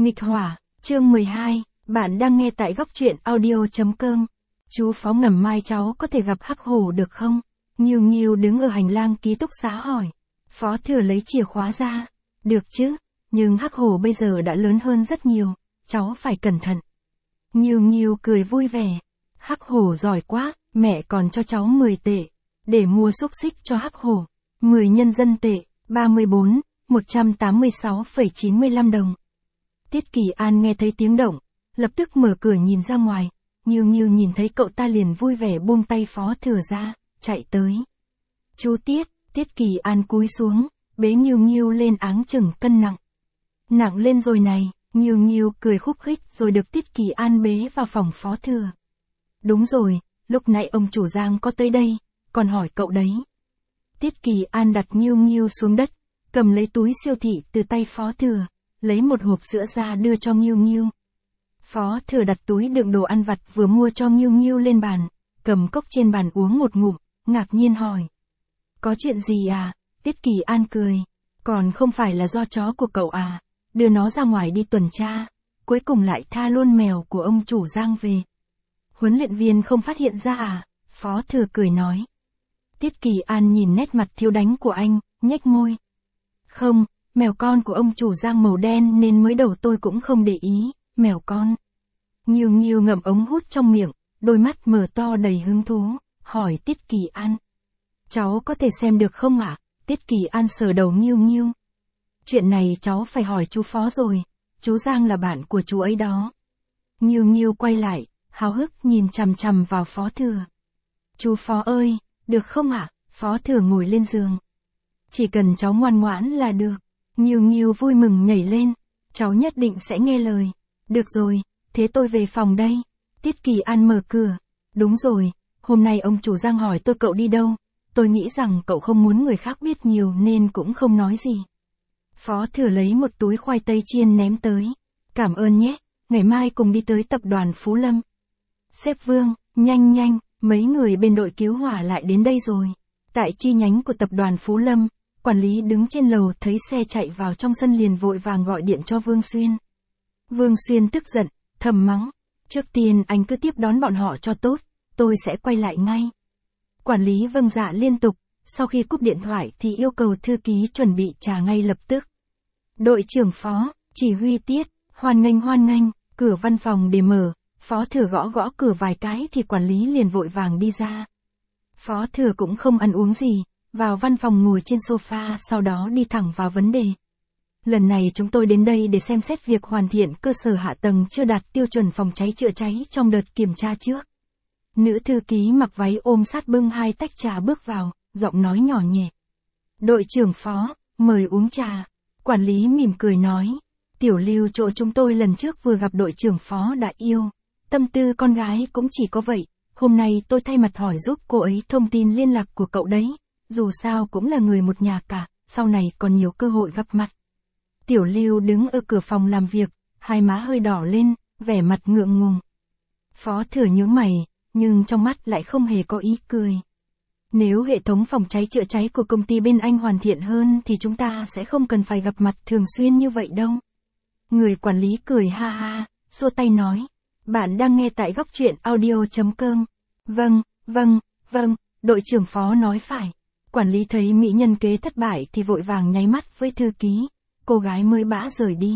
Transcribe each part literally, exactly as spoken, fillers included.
Nghịch hỏa, chương mười hai, bạn đang nghe tại góc truyện audio chấm com. Chú Phó ngầm mai cháu có thể gặp Hắc Hổ được không? Nghiêu Nghiêu đứng ở hành lang ký túc xá hỏi. Phó Thừa lấy chìa khóa ra. Được chứ, nhưng Hắc Hổ bây giờ đã lớn hơn rất nhiều, cháu phải cẩn thận. Nghiêu Nghiêu cười vui vẻ. Hắc Hổ giỏi quá, mẹ còn cho cháu mười tệ, để mua xúc xích cho Hắc Hổ. mười nhân dân tệ, ba mươi bốn, một trăm tám mươi sáu phẩy chín mươi lăm đồng. Tiết Kỳ An nghe thấy tiếng động, lập tức mở cửa nhìn ra ngoài, Nghiêu Nghiêu nhìn thấy cậu ta liền vui vẻ buông tay Phó Thừa ra, chạy tới. Chú Tiết, Tiết Kỳ An cúi xuống, bế Nghiêu Nghiêu lên áng chừng cân nặng. Nặng lên rồi này, Nghiêu Nghiêu cười khúc khích rồi được Tiết Kỳ An bế vào phòng Phó Thừa. Đúng rồi, lúc nãy ông chủ Giang có tới đây, còn hỏi cậu đấy. Tiết Kỳ An đặt Nghiêu Nghiêu xuống đất, cầm lấy túi siêu thị từ tay Phó Thừa, lấy một hộp sữa ra đưa cho Nghiêu Nghiêu. Phó Thừa đặt túi đựng đồ ăn vặt vừa mua cho Nghiêu Nghiêu lên bàn, cầm cốc trên bàn uống một ngụm, ngạc nhiên hỏi. Có chuyện gì à? Tiết Kỳ An cười. Còn không phải là do chó của cậu à? Đưa nó ra ngoài đi tuần tra, cuối cùng lại tha luôn mèo của ông chủ Giang về. Huấn luyện viên không phát hiện ra à? Phó Thừa cười nói. Tiết Kỳ An nhìn nét mặt thiếu đánh của anh, nhếch môi. Không, mèo con của ông chủ Giang màu đen nên mới đầu tôi cũng không để ý, mèo con. Nghiêu Nghiêu ngậm ống hút trong miệng, đôi mắt mở to đầy hứng thú, hỏi Tiết Kỳ An. Cháu có thể xem được không ạ? À? Tiết Kỳ An sờ đầu Nghiêu Nghiêu. Chuyện này cháu phải hỏi chú Phó rồi, chú Giang là bạn của chú ấy đó. Nghiêu Nghiêu quay lại, háo hức nhìn chằm chằm vào Phó Thừa. Chú Phó ơi, được không ạ? À? Phó Thừa ngồi lên giường. Chỉ cần cháu ngoan ngoãn là được. Nghiêu Nghiêu vui mừng nhảy lên. Cháu nhất định sẽ nghe lời. Được rồi, thế tôi về phòng đây. Tiết Kỳ An mở cửa. Đúng rồi, hôm nay ông chủ Giang hỏi tôi cậu đi đâu. Tôi nghĩ rằng cậu không muốn người khác biết nhiều nên cũng không nói gì. Phó Thừa lấy một túi khoai tây chiên ném tới. Cảm ơn nhé, ngày mai cùng đi tới tập đoàn Phú Lâm. Sếp Vương, nhanh nhanh, mấy người bên đội cứu hỏa lại đến đây rồi. Tại chi nhánh của tập đoàn Phú Lâm, quản lý đứng trên lầu thấy xe chạy vào trong sân liền vội vàng gọi điện cho Vương Xuyên. Vương Xuyên tức giận, thầm mắng. Trước tiên anh cứ tiếp đón bọn họ cho tốt, tôi sẽ quay lại ngay. Quản lý vâng dạ liên tục, sau khi cúp điện thoại thì yêu cầu thư ký chuẩn bị trà ngay lập tức. Đội trưởng Phó, chỉ huy Tiết, hoan nghênh hoan nghênh, cửa văn phòng để mở, Phó Thừa gõ gõ cửa vài cái thì quản lý liền vội vàng đi ra. Phó Thừa cũng không ăn uống gì, vào văn phòng ngồi trên sofa sau đó đi thẳng vào vấn đề. Lần này chúng tôi đến đây để xem xét việc hoàn thiện cơ sở hạ tầng chưa đạt tiêu chuẩn phòng cháy chữa cháy trong đợt kiểm tra trước. Nữ thư ký mặc váy ôm sát bưng hai tách trà bước vào, giọng nói nhỏ nhẹ. Đội trưởng Phó, mời uống trà. Quản lý mỉm cười nói. Tiểu Lưu chỗ chúng tôi lần trước vừa gặp đội trưởng Phó đã yêu. Tâm tư con gái cũng chỉ có vậy. Hôm nay tôi thay mặt hỏi giúp cô ấy thông tin liên lạc của cậu đấy. Dù sao cũng là người một nhà cả, sau này còn nhiều cơ hội gặp mặt. Tiểu Lưu đứng ở cửa phòng làm việc, hai má hơi đỏ lên, vẻ mặt ngượng ngùng. Phó Thừa nhướng mày, nhưng trong mắt lại không hề có ý cười. Nếu hệ thống phòng cháy chữa cháy của công ty bên anh hoàn thiện hơn thì chúng ta sẽ không cần phải gặp mặt thường xuyên như vậy đâu. Người quản lý cười ha ha, xua tay nói. Bạn đang nghe tại góc truyện audio chấm com. Vâng, vâng, vâng, đội trưởng Phó nói phải. Quản lý thấy mỹ nhân kế thất bại thì vội vàng nháy mắt với thư ký. Cô gái mới bã rời đi.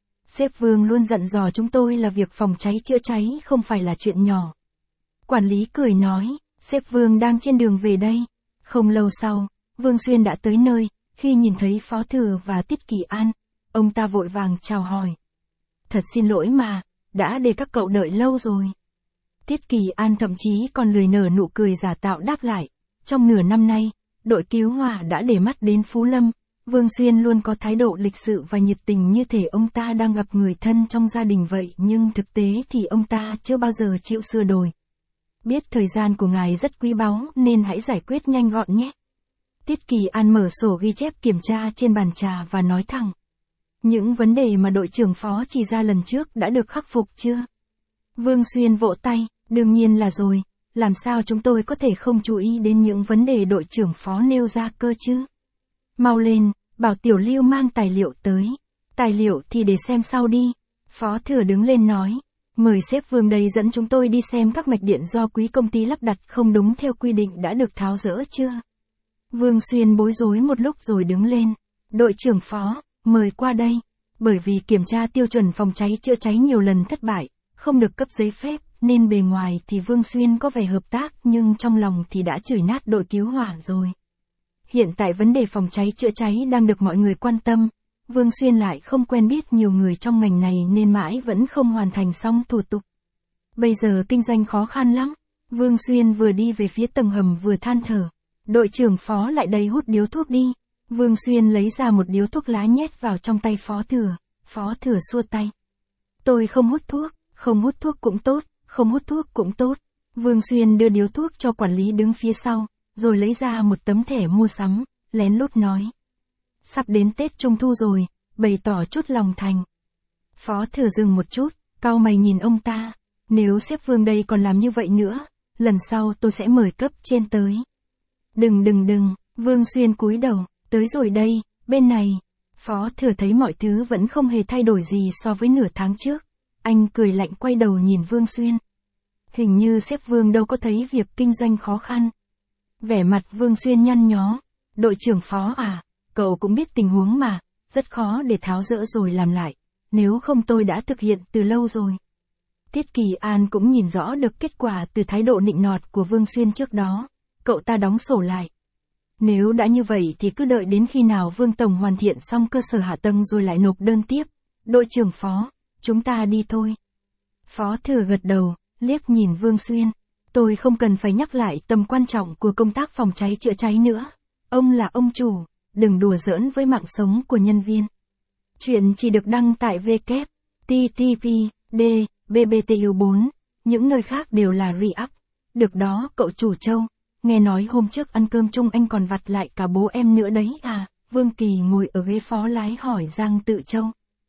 Sếp Vương luôn dặn dò chúng tôi là việc phòng cháy chữa cháy không phải là chuyện nhỏ. Quản lý cười nói, sếp Vương đang trên đường về đây. Không lâu sau, Vương Xuyên đã tới nơi, khi nhìn thấy Phó Thừa và Tiết Kỳ An, ông ta vội vàng chào hỏi. Thật xin lỗi mà, đã để các cậu đợi lâu rồi. Tiết Kỳ An thậm chí còn lười nở nụ cười giả tạo đáp lại. Trong nửa năm nay, đội cứu hỏa đã để mắt đến Phú Lâm. Vương Xuyên luôn có thái độ lịch sự và nhiệt tình như thể ông ta đang gặp người thân trong gia đình vậy, nhưng thực tế thì ông ta chưa bao giờ chịu sửa đổi. Biết thời gian của ngài rất quý báu nên hãy giải quyết nhanh gọn nhé. Tiết Kỳ An mở sổ ghi chép kiểm tra trên bàn trà và nói thẳng. Những vấn đề mà đội trưởng Phó chỉ ra lần trước đã được khắc phục chưa? Vương Xuyên vỗ tay, đương nhiên là rồi, làm sao chúng tôi có thể không chú ý đến những vấn đề đội trưởng Phó nêu ra cơ chứ? Mau lên, bảo Tiểu Lưu mang tài liệu tới. Tài liệu thì để xem sau đi, Phó thừa đứng lên nói. Mời sếp Vương đây dẫn chúng tôi đi xem các mạch điện do quý công ty lắp đặt không đúng theo quy định đã được tháo dỡ chưa? Vương Xuyên bối rối một lúc rồi đứng lên. Đội trưởng Phó, mời qua đây. Bởi vì kiểm tra tiêu chuẩn phòng cháy chữa cháy nhiều lần thất bại, không được cấp giấy phép, nên bề ngoài thì Vương Xuyên có vẻ hợp tác nhưng trong lòng thì đã chửi nát đội cứu hỏa rồi. Hiện tại vấn đề phòng cháy chữa cháy đang được mọi người quan tâm. Vương Xuyên lại không quen biết nhiều người trong ngành này nên mãi vẫn không hoàn thành xong thủ tục. Bây giờ kinh doanh khó khăn lắm. Vương Xuyên vừa đi về phía tầng hầm vừa than thở. Đội trưởng Phó lại đây hút điếu thuốc đi. Vương Xuyên lấy ra một điếu thuốc lá nhét vào trong tay Phó Thừa. Phó Thừa xua tay. Tôi không hút thuốc, không hút thuốc cũng tốt, không hút thuốc cũng tốt. Vương Xuyên đưa điếu thuốc cho quản lý đứng phía sau, rồi lấy ra một tấm thẻ mua sắm, lén lút nói. Sắp đến Tết Trung Thu rồi, bày tỏ chút lòng thành. Phó Thừa dừng một chút, cau mày nhìn ông ta. Nếu sếp Vương đây còn làm như vậy nữa, lần sau tôi sẽ mời cấp trên tới. Đừng đừng đừng, Vương Xuyên cúi đầu, tới rồi đây, bên này. Phó Thừa thấy mọi thứ vẫn không hề thay đổi gì so với nửa tháng trước. Anh cười lạnh quay đầu nhìn Vương Xuyên. Hình như sếp Vương đâu có thấy việc kinh doanh khó khăn. Vẻ mặt Vương Xuyên nhăn nhó. Đội trưởng Phó à, cậu cũng biết tình huống mà, rất khó để tháo dỡ rồi làm lại. Nếu không tôi đã thực hiện từ lâu rồi. Tiết Kỳ An cũng nhìn rõ được kết quả từ thái độ nịnh nọt của Vương Xuyên trước đó. Cậu ta đóng sổ lại. Nếu đã như vậy thì cứ đợi đến khi nào Vương Tổng hoàn thiện xong cơ sở hạ tầng rồi lại nộp đơn tiếp. Đội trưởng Phó, chúng ta đi thôi. Phó Thừa gật đầu, liếc nhìn Vương Xuyên. Tôi không cần phải nhắc lại tầm quan trọng của công tác phòng cháy chữa cháy nữa. Ông là ông chủ, đừng đùa giỡn với mạng sống của nhân viên. Chuyện chỉ được đăng tại W T T P D B B T U bốn, những nơi khác đều là re-up. Được đó cậu chủ Châu, nghe nói hôm trước ăn cơm chung anh còn vặt lại cả bố em nữa đấy à? Vương Kỳ ngồi ở ghế phó lái hỏi Giang Tự Châu.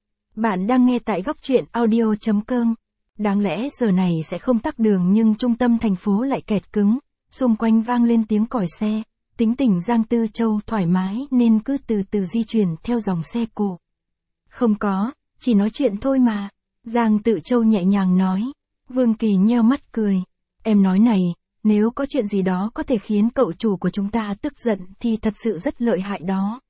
Bạn đang nghe tại góc truyện audio chấm com. Đáng lẽ giờ này sẽ không tắc đường nhưng trung tâm thành phố lại kẹt cứng, xung quanh vang lên tiếng còi xe. Tính tình Giang Tự Châu thoải mái nên cứ từ từ di chuyển theo dòng xe cộ. Không có, chỉ nói chuyện thôi mà. Giang Tự Châu nhẹ nhàng nói. Vương Kỳ nheo mắt cười. Em nói này, nếu có chuyện gì đó có thể khiến cậu chủ của chúng ta tức giận thì thật sự rất lợi hại đó.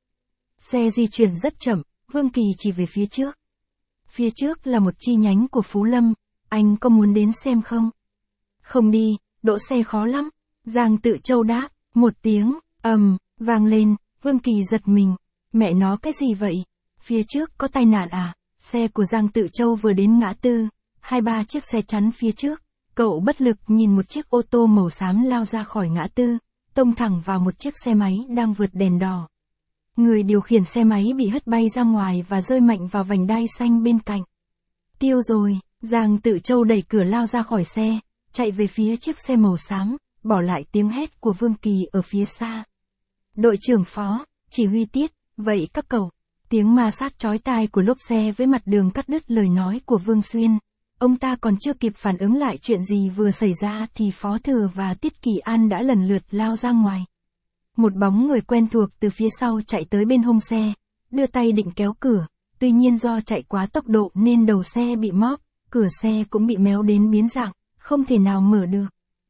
Xe di chuyển rất chậm, Vương Kỳ chỉ về phía trước. Phía trước là một chi nhánh của Phú Lâm, anh có muốn đến xem không? Không đi, đỗ xe khó lắm. Giang Tự Châu đáp, một tiếng, ầm, vang lên, Vương Kỳ giật mình. Mẹ nó cái gì vậy? Phía trước có tai nạn à? Xe của Giang Tự Châu vừa đến ngã tư, hai ba chiếc xe chắn phía trước. Cậu bất lực nhìn một chiếc ô tô màu xám lao ra khỏi ngã tư, tông thẳng vào một chiếc xe máy đang vượt đèn đỏ. Người điều khiển xe máy bị hất bay ra ngoài và rơi mạnh vào vành đai xanh bên cạnh. Tiêu rồi, Giang Tự Châu đẩy cửa lao ra khỏi xe, chạy về phía chiếc xe màu xám, bỏ lại tiếng hét của Vương Kỳ ở phía xa. Đội trưởng Phó, chỉ huy Tiết, vậy các cậu. Tiếng ma sát chói tai của lốp xe với mặt đường cắt đứt lời nói của Vương Xuyên. Ông ta còn chưa kịp phản ứng lại chuyện gì vừa xảy ra thì Phó Thừa và Tiết Kỳ An đã lần lượt lao ra ngoài. Một bóng người quen thuộc từ phía sau chạy tới bên hông xe, đưa tay định kéo cửa, tuy nhiên do chạy quá tốc độ nên đầu xe bị móp, cửa xe cũng bị méo đến biến dạng, không thể nào mở được.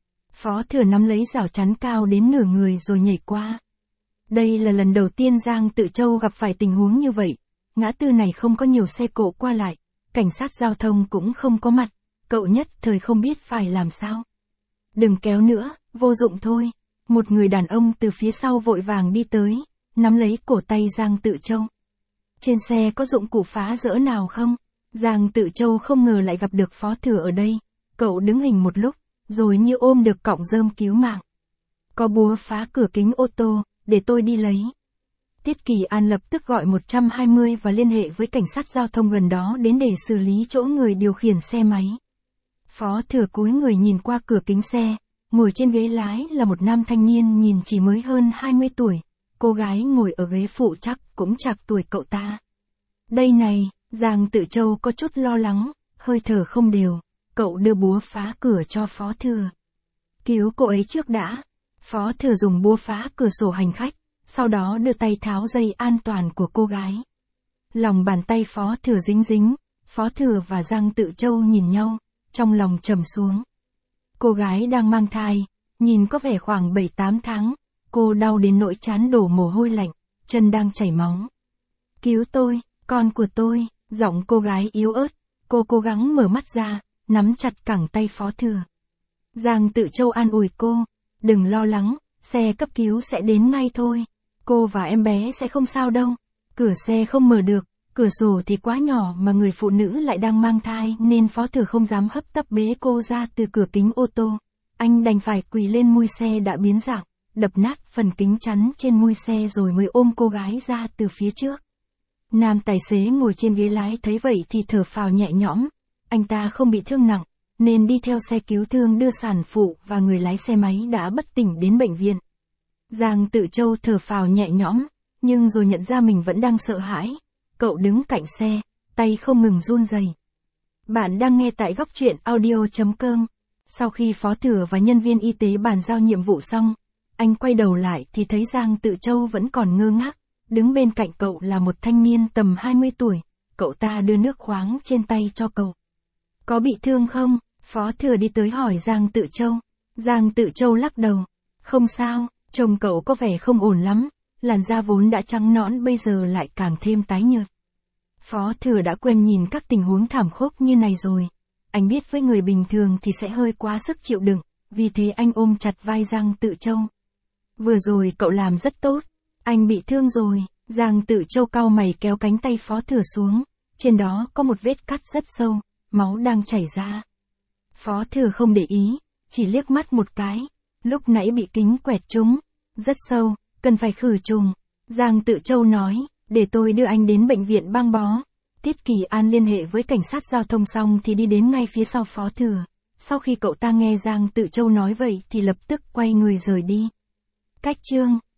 Phó Thừa nắm lấy rào chắn cao đến nửa người rồi nhảy qua. Đây là lần đầu tiên Giang Tự Châu gặp phải tình huống như vậy, ngã tư này không có nhiều xe cộ qua lại. Cảnh sát giao thông cũng không có mặt, cậu nhất thời không biết phải làm sao. Đừng kéo nữa, vô dụng thôi. Một người đàn ông từ phía sau vội vàng đi tới, nắm lấy cổ tay Giang Tự Châu. Trên xe có dụng cụ phá rỡ nào không? Giang Tự Châu không ngờ lại gặp được Phó Thừa ở đây. Cậu đứng hình một lúc, rồi như ôm được cọng rơm cứu mạng. Có búa phá cửa kính ô tô, để tôi đi lấy. Tiết Kỳ An lập tức gọi một trăm hai mươi và liên hệ với cảnh sát giao thông gần đó đến để xử lý chỗ người điều khiển xe máy. Phó Thừa cúi người nhìn qua cửa kính xe, ngồi trên ghế lái là một nam thanh niên nhìn chỉ mới hơn hai mươi tuổi, cô gái ngồi ở ghế phụ chắc cũng chạc tuổi cậu ta. Đây này, Giang Tự Châu có chút lo lắng, hơi thở không đều, cậu đưa búa phá cửa cho Phó Thừa. Cứu cô ấy trước đã. Phó Thừa dùng búa phá cửa sổ hành khách, sau đó đưa tay tháo dây an toàn của cô gái. Lòng bàn tay Phó Thừa dính dính, Phó Thừa và Giang Tự Châu nhìn nhau, trong lòng trầm xuống. Cô gái đang mang thai, nhìn có vẻ khoảng bảy tám tháng, cô đau đến nỗi trán đổ mồ hôi lạnh, chân đang chảy máu. Cứu tôi, con của tôi, giọng cô gái yếu ớt, cô cố gắng mở mắt ra, nắm chặt cẳng tay Phó Thừa. Giang Tự Châu an ủi cô, đừng lo lắng, xe cấp cứu sẽ đến ngay thôi, cô và em bé sẽ không sao đâu. Cửa xe không mở được, cửa sổ thì quá nhỏ mà người phụ nữ lại đang mang thai nên Phó Thừa không dám hấp tấp bế cô ra từ cửa kính ô tô. Anh đành phải quỳ lên mui xe đã biến dạng, đập nát phần kính chắn trên mui xe rồi mới ôm cô gái ra từ phía trước. Nam tài xế ngồi trên ghế lái thấy vậy thì thở phào nhẹ nhõm, anh ta không bị thương nặng, nên đi theo xe cứu thương đưa sản phụ và người lái xe máy đã bất tỉnh đến bệnh viện. Giang Tự Châu thở phào nhẹ nhõm, nhưng rồi nhận ra mình vẫn đang sợ hãi. Cậu đứng cạnh xe, tay không ngừng run rẩy. Bạn đang nghe tại góc truyện audio chấm com. Sau khi Phó Thừa và nhân viên y tế bàn giao nhiệm vụ xong, anh quay đầu lại thì thấy Giang Tự Châu vẫn còn ngơ ngác. Đứng bên cạnh cậu là một thanh niên tầm hai mươi tuổi, cậu ta đưa nước khoáng trên tay cho cậu. Có bị thương không? Phó Thừa đi tới hỏi Giang Tự Châu. Giang Tự Châu lắc đầu. Không sao, trông cậu có vẻ không ổn lắm, làn da vốn đã trắng nõn bây giờ lại càng thêm tái nhợt. Phó Thừa đã quen nhìn các tình huống thảm khốc như này rồi. Anh biết với người bình thường thì sẽ hơi quá sức chịu đựng, vì thế anh ôm chặt vai Giang Tự Châu. Vừa rồi cậu làm rất tốt, anh bị thương rồi. Giang Tự Châu cau mày kéo cánh tay Phó Thừa xuống, trên đó có một vết cắt rất sâu, máu đang chảy ra. Phó Thừa không để ý, chỉ liếc mắt một cái, lúc nãy bị kính quẹt trúng, rất sâu, cần phải khử trùng. Giang Tự Châu nói, để tôi đưa anh đến bệnh viện băng bó. Tiết Kỳ An liên hệ với cảnh sát giao thông xong thì đi đến ngay phía sau Phó Thừa. Sau khi cậu ta nghe Giang Tự Châu nói vậy thì lập tức quay người rời đi. Cách chương